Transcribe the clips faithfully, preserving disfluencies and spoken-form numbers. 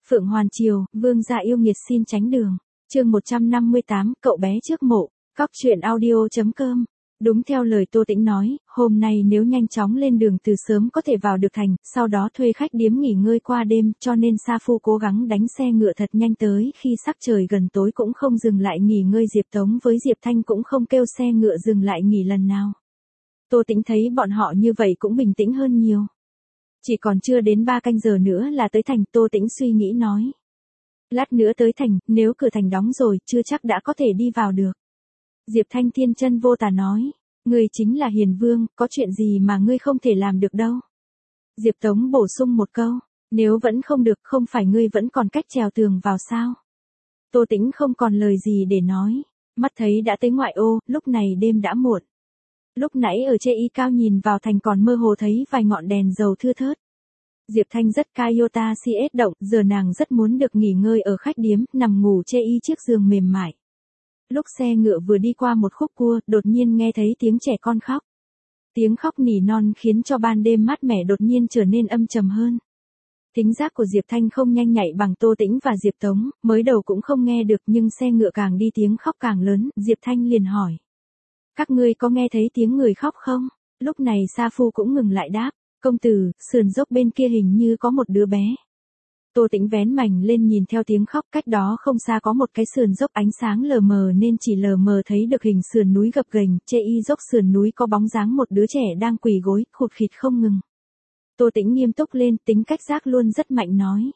Phượng Hoàn Triều, vương gia yêu nghiệt xin tránh đường. Chương một trăm năm mươi tám, cậu bé trước mộ. Cóc truyện audio chấm com. Đúng theo lời Tô Tĩnh nói, hôm nay nếu nhanh chóng lên đường từ sớm có thể vào được thành, sau đó thuê khách điếm nghỉ ngơi qua đêm, cho nên Sa Phu cố gắng đánh xe ngựa thật nhanh tới, khi sắc trời gần tối cũng không dừng lại nghỉ ngơi. Diệp Tống với Diệp Thanh cũng không kêu xe ngựa dừng lại nghỉ lần nào. Tô Tĩnh thấy bọn họ như vậy cũng bình tĩnh hơn nhiều. Chỉ còn chưa đến ba canh giờ nữa là tới thành. Tô Tĩnh suy nghĩ nói. Lát nữa tới thành, nếu cửa thành đóng rồi, chưa chắc đã có thể đi vào được. Diệp Thanh thiên chân vô tà nói. Ngươi chính là Hiền Vương, có chuyện gì mà ngươi không thể làm được đâu. Diệp Tống bổ sung một câu. Nếu vẫn không được, không phải ngươi vẫn còn cách trèo tường vào sao? Tô Tĩnh không còn lời gì để nói. Mắt thấy đã tới ngoại ô, lúc này đêm đã muộn. Lúc nãy ở trên y cao nhìn vào thành còn mơ hồ thấy vài ngọn đèn dầu thưa thớt. Diệp Thanh rất Kayota xê ét động, giờ nàng rất muốn được nghỉ ngơi ở khách điếm, nằm ngủ trên y chiếc giường mềm mại. Lúc xe ngựa vừa đi qua một khúc cua, đột nhiên nghe thấy tiếng trẻ con khóc. Tiếng khóc nỉ non khiến cho ban đêm mát mẻ đột nhiên trở nên âm trầm hơn. Thính giác của Diệp Thanh không nhanh nhạy bằng Tô Tĩnh và Diệp Tống, mới đầu cũng không nghe được nhưng xe ngựa càng đi tiếng khóc càng lớn. Diệp Thanh liền hỏi. Các ngươi có nghe thấy tiếng người khóc không? Lúc này Sa Phu cũng ngừng lại đáp. Công tử, sườn dốc bên kia hình như có một đứa bé. Tô Tĩnh vén mảnh lên nhìn theo tiếng khóc, cách đó không xa có một cái sườn dốc ánh sáng lờ mờ nên chỉ lờ mờ thấy được hình sườn núi gập ghềnh, trên y dốc sườn núi có bóng dáng một đứa trẻ đang quỳ gối, khụt khịt không ngừng. Tô Tĩnh nghiêm túc lên, tính cách giác luôn rất mạnh nói.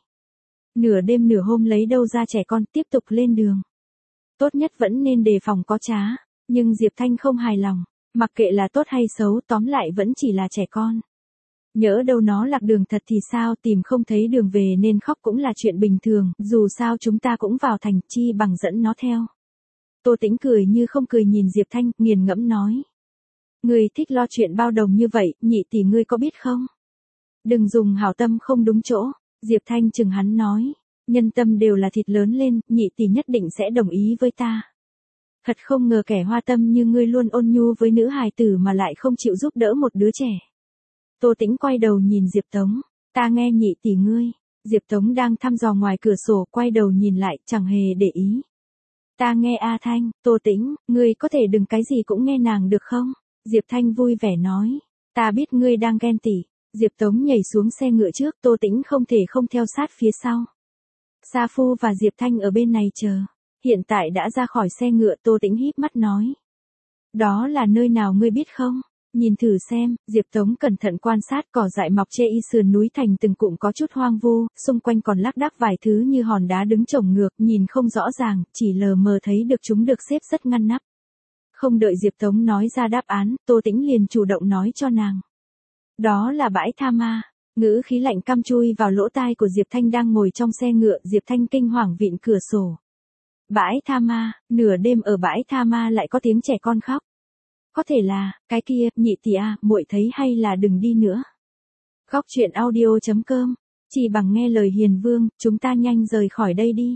Nửa đêm nửa hôm lấy đâu ra trẻ con, tiếp tục lên đường. Tốt nhất vẫn nên đề phòng có trá, nhưng Diệp Thanh không hài lòng, mặc kệ là tốt hay xấu tóm lại vẫn chỉ là trẻ con. Nhỡ đâu nó lạc đường thật thì sao, tìm không thấy đường về nên khóc cũng là chuyện bình thường, dù sao chúng ta cũng vào thành, chi bằng dẫn nó theo. Tô Tĩnh cười như không cười nhìn Diệp Thanh, nghiền ngẫm nói. Ngươi thích lo chuyện bao đồng như vậy, nhị tỷ ngươi có biết không? Đừng dùng hảo tâm không đúng chỗ. Diệp Thanh chừng hắn nói. Nhân tâm đều là thịt lớn lên, nhị tỷ nhất định sẽ đồng ý với ta. Thật không ngờ kẻ hoa tâm như ngươi luôn ôn nhu với nữ hài tử mà lại không chịu giúp đỡ một đứa trẻ. Tô Tĩnh quay đầu nhìn Diệp Tống. Ta nghe nhị tỷ ngươi. Diệp Tống đang thăm dò ngoài cửa sổ, quay đầu nhìn lại, chẳng hề để ý. Ta nghe A Thanh. Tô Tĩnh, ngươi có thể đừng cái gì cũng nghe nàng được không? Diệp Thanh vui vẻ nói. Ta biết ngươi đang ghen tỉ. Diệp Tống nhảy xuống xe ngựa trước, Tô Tĩnh không thể không theo sát phía sau. Sa Phu và Diệp Thanh ở bên này chờ. Hiện tại đã ra khỏi xe ngựa. Tô Tĩnh híp mắt nói. Đó là nơi nào ngươi biết không? Nhìn thử xem. Diệp Tống cẩn thận quan sát, cỏ dại mọc trên y sườn núi thành từng cụm có chút hoang vu, xung quanh còn lác đác vài thứ như hòn đá đứng chồng ngược, nhìn không rõ ràng, chỉ lờ mờ thấy được chúng được xếp rất ngăn nắp. Không đợi Diệp Tống nói ra đáp án, Tô Tĩnh liền chủ động nói cho nàng. Đó là bãi tha ma. Ngữ khí lạnh căm chui vào lỗ tai của Diệp Thanh đang ngồi trong xe ngựa. Diệp Thanh kinh hoàng vịn cửa sổ. Bãi tha ma, nửa đêm ở bãi tha ma lại có tiếng trẻ con khóc. Có thể là, cái kia, nhị tỷ à, muội thấy hay là đừng đi nữa. Cóc truyện audio chấm com. Chỉ bằng nghe lời Hiền Vương, chúng ta nhanh rời khỏi đây đi.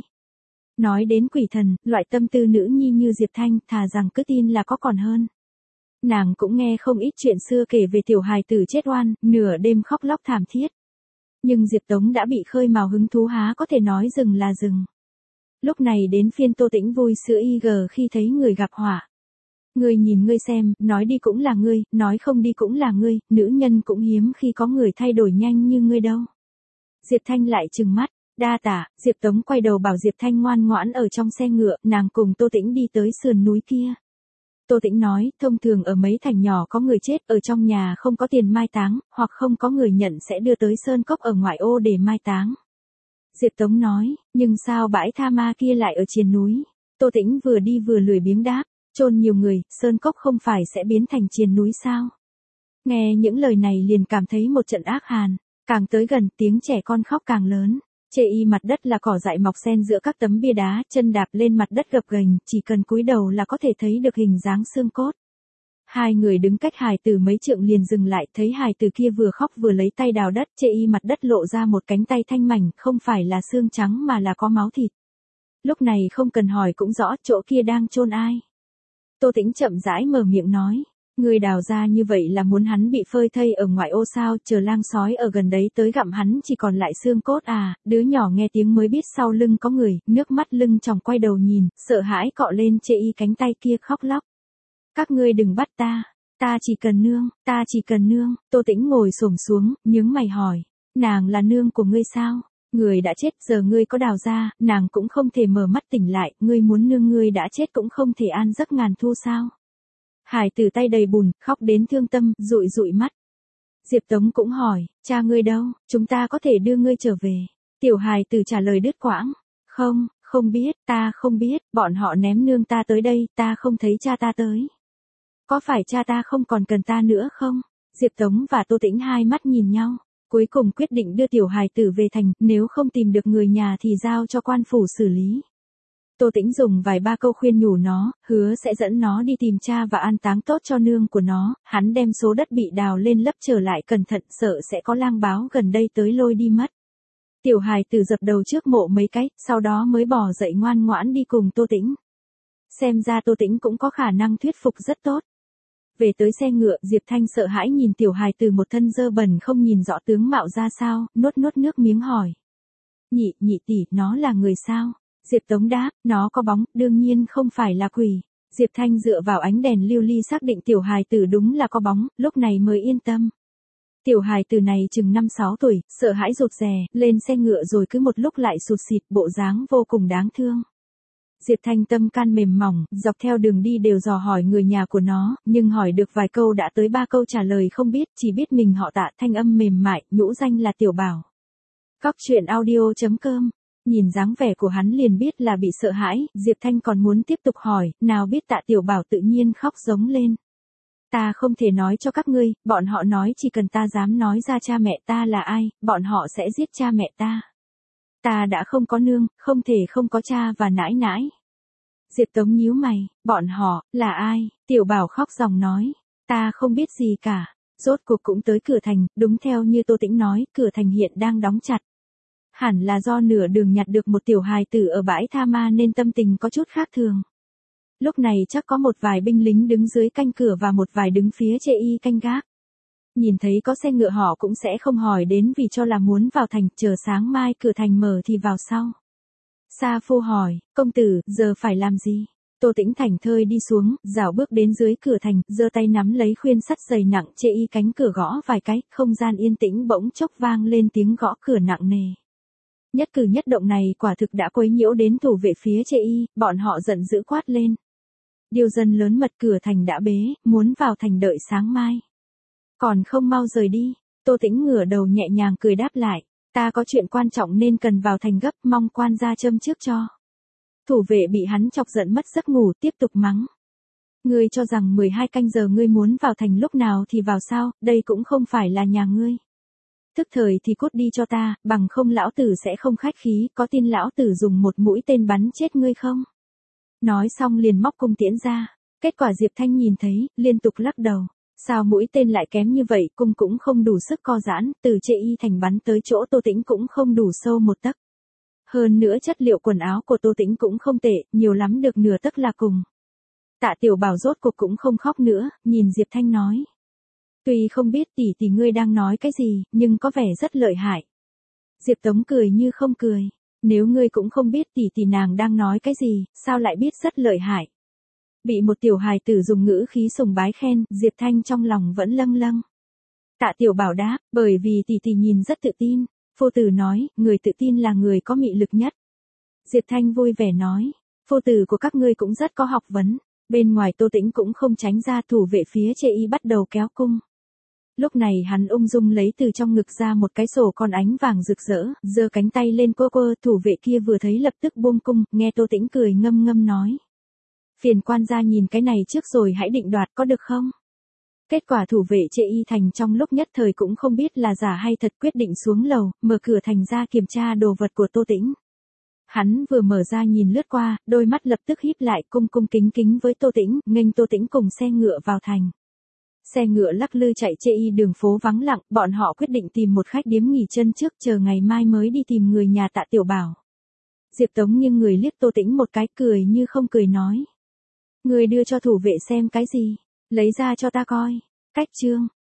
Nói đến quỷ thần, loại tâm tư nữ nhi như Diệp Thanh, thà rằng cứ tin là có còn hơn. Nàng cũng nghe không ít chuyện xưa kể về tiểu hài tử chết oan, nửa đêm khóc lóc thảm thiết. Nhưng Diệp Tống đã bị khơi mào hứng thú, há có thể nói dừng là dừng. Lúc này đến phiên Tô Tĩnh vui sữa y gờ khi thấy người gặp họa. Ngươi nhìn ngươi xem, nói đi cũng là ngươi, nói không đi cũng là ngươi, nữ nhân cũng hiếm khi có người thay đổi nhanh như ngươi đâu. Diệp Thanh lại trừng mắt, đa tả. Diệp Tống quay đầu bảo Diệp Thanh ngoan ngoãn ở trong xe ngựa, nàng cùng Tô Tĩnh đi tới sườn núi kia. Tô Tĩnh nói, thông thường ở mấy thành nhỏ có người chết ở trong nhà không có tiền mai táng, hoặc không có người nhận sẽ đưa tới sơn cốc ở ngoại ô để mai táng. Diệp Tống nói, nhưng sao bãi tha ma kia lại ở triền núi? Tô Tĩnh vừa đi vừa lười biếng đáp, chôn nhiều người, sơn cốc không phải sẽ biến thành triền núi sao? Nghe những lời này liền cảm thấy một trận ác hàn, càng tới gần tiếng trẻ con khóc càng lớn. Chê y mặt đất là cỏ dại mọc xen giữa các tấm bia đá, chân đạp lên mặt đất gập ghềnh, chỉ cần cúi đầu là có thể thấy được hình dáng xương cốt. Hai người đứng cách hài tử mấy trượng liền dừng lại, thấy hài tử kia vừa khóc vừa lấy tay đào đất, chê y mặt đất lộ ra một cánh tay thanh mảnh, không phải là xương trắng mà là có máu thịt. Lúc này không cần hỏi cũng rõ chỗ kia đang chôn ai. Tô Tĩnh chậm rãi mở miệng nói, Người đào ra như vậy là muốn hắn bị phơi thây ở ngoại ô sao, chờ lang sói ở gần đấy tới gặm hắn chỉ còn lại xương cốt à, đứa nhỏ nghe tiếng mới biết sau lưng có người, nước mắt lưng tròng quay đầu nhìn, sợ hãi cọ lên chê y cánh tay kia khóc lóc. Các ngươi đừng bắt ta, ta chỉ cần nương, ta chỉ cần nương, Tô Tĩnh ngồi xổm xuống, nhướng mày hỏi, nàng là nương của ngươi sao? Người đã chết giờ ngươi có đào ra, nàng cũng không thể mở mắt tỉnh lại, ngươi muốn nương ngươi đã chết cũng không thể an giấc ngàn thu sao? Hải tử tay đầy bùn, khóc đến thương tâm, dụi dụi mắt. Diệp Tống cũng hỏi, cha ngươi đâu, chúng ta có thể đưa ngươi trở về. Tiểu hài tử trả lời đứt quãng, không, không biết, ta không biết, bọn họ ném nương ta tới đây, ta không thấy cha ta tới. Có phải cha ta không còn cần ta nữa không? Diệp Tống và Tô Tĩnh hai mắt nhìn nhau, cuối cùng quyết định đưa tiểu hài tử về thành, nếu không tìm được người nhà thì giao cho quan phủ xử lý. Tô Tĩnh dùng vài ba câu khuyên nhủ nó, hứa sẽ dẫn nó đi tìm cha và an táng tốt cho nương của nó, hắn đem số đất bị đào lên lấp trở lại cẩn thận sợ sẽ có lang báo gần đây tới lôi đi mất. Tiểu hài tử dập đầu trước mộ mấy cái, sau đó mới bỏ dậy ngoan ngoãn đi cùng Tô Tĩnh. Xem ra Tô Tĩnh cũng có khả năng thuyết phục rất tốt. Về tới xe ngựa, Diệp Thanh sợ hãi nhìn tiểu hài tử một thân dơ bẩn không nhìn rõ tướng mạo ra sao, nuốt nuốt nước miếng hỏi. Nhị, nhị tỷ, nó là người sao? Diệp Tống đáp, nó có bóng, đương nhiên không phải là quỷ. Diệp Thanh dựa vào ánh đèn lưu ly xác định tiểu hài tử đúng là có bóng, lúc này mới yên tâm. Tiểu hài tử này chừng năm sáu tuổi, sợ hãi rụt rè, lên xe ngựa rồi cứ một lúc lại sụt sịt, bộ dáng vô cùng đáng thương. Diệp Thanh tâm can mềm mỏng, dọc theo đường đi đều dò hỏi người nhà của nó, nhưng hỏi được vài câu đã tới ba câu trả lời không biết, chỉ biết mình họ Tạ, thanh âm mềm mại, nhũ danh là Tiểu Bảo. Góc truyện audio chấm com. Nhìn dáng vẻ của hắn liền biết là bị sợ hãi, Diệp Thanh còn muốn tiếp tục hỏi, nào biết Tạ Tiểu Bảo tự nhiên khóc giống lên. Ta không thể nói cho các ngươi, bọn họ nói chỉ cần ta dám nói ra cha mẹ ta là ai, bọn họ sẽ giết cha mẹ ta. Ta đã không có nương, không thể không có cha và nãi nãi. Diệp Tống nhíu mày, bọn họ, là ai? Tiểu Bảo khóc ròng nói, ta không biết gì cả. Rốt cuộc cũng tới cửa thành, đúng theo như Tô Tĩnh nói, cửa thành hiện đang đóng chặt. Hẳn là do nửa đường nhặt được một tiểu hài tử ở bãi tha ma nên tâm tình có chút khác thường. Lúc này chắc có một vài binh lính đứng dưới canh cửa và một vài đứng phía chê y canh gác. Nhìn thấy có xe ngựa họ cũng sẽ không hỏi đến vì cho là muốn vào thành, chờ sáng mai cửa thành mở thì vào sau. Sa Phu hỏi, công tử, giờ phải làm gì? Tô Tĩnh thảnh thơi đi xuống, dạo bước đến dưới cửa thành, giơ tay nắm lấy khuyên sắt dày nặng chê y cánh cửa gõ vài cái, không gian yên tĩnh bỗng chốc vang lên tiếng gõ cửa nặng nề. Nhất cử nhất động này quả thực đã quấy nhiễu đến thủ vệ phía chê y, bọn họ giận dữ quát lên. Điều dân lớn mật cửa thành đã bế, muốn vào thành đợi sáng mai. Còn không mau rời đi, Tô Tĩnh ngửa đầu nhẹ nhàng cười đáp lại, ta có chuyện quan trọng nên cần vào thành gấp, mong quan gia châm trước cho. Thủ vệ bị hắn chọc giận mất giấc ngủ tiếp tục mắng. Ngươi cho rằng mười hai canh giờ ngươi muốn vào thành lúc nào thì vào sao, đây cũng không phải là nhà ngươi. Tức thời thì cút đi cho ta, bằng không lão tử sẽ không khách khí, có tin lão tử dùng một mũi tên bắn chết ngươi không? Nói xong liền móc cung tiễn ra, kết quả Diệp Thanh nhìn thấy, liên tục lắc đầu. Sao mũi tên lại kém như vậy, cung cũng không đủ sức co giãn, từ chê y thành bắn tới chỗ Tô Tĩnh cũng không đủ sâu một tấc. Hơn nữa chất liệu quần áo của Tô Tĩnh cũng không tệ, nhiều lắm được nửa tấc là cùng. Tạ Tiểu Bảo rốt cuộc cũng không khóc nữa, nhìn Diệp Thanh nói. Tuy không biết tỷ tỷ ngươi đang nói cái gì, nhưng có vẻ rất lợi hại. Diệp Tống cười như không cười. Nếu ngươi cũng không biết tỷ tỷ nàng đang nói cái gì, sao lại biết rất lợi hại. Bị một tiểu hài tử dùng ngữ khí sùng bái khen, Diệp Thanh trong lòng vẫn lâng lâng. Tạ Tiểu Bảo đáp, bởi vì tỷ tỷ nhìn rất tự tin. Phu tử nói, người tự tin là người có mị lực nhất. Diệp Thanh vui vẻ nói, phu tử của các ngươi cũng rất có học vấn. Bên ngoài Tô Tĩnh cũng không tránh ra, thủ vệ phía chê y bắt đầu kéo cung. Lúc này hắn ung dung lấy từ trong ngực ra một cái sổ con ánh vàng rực rỡ, giơ cánh tay lên quơ quơ, thủ vệ kia vừa thấy lập tức buông cung, nghe Tô Tĩnh cười ngâm ngâm nói. Phiền quan gia nhìn cái này trước rồi hãy định đoạt có được không? Kết quả thủ vệ chê y thành trong lúc nhất thời cũng không biết là giả hay thật, quyết định xuống lầu, mở cửa thành ra kiểm tra đồ vật của Tô Tĩnh. Hắn vừa mở ra nhìn lướt qua, đôi mắt lập tức híp lại, cung cung kính kính với Tô Tĩnh, nghênh Tô Tĩnh cùng xe ngựa vào thành. Xe ngựa lắc lư chạy chê y đường phố vắng lặng, bọn họ quyết định tìm một khách điếm nghỉ chân trước, chờ ngày mai mới đi tìm người nhà Tạ Tiểu Bảo. Diệp Tống nghiêng người liếc Tô Tĩnh một cái, cười như không cười nói. Người đưa cho thủ vệ xem cái gì? Lấy ra cho ta coi. Cách chương.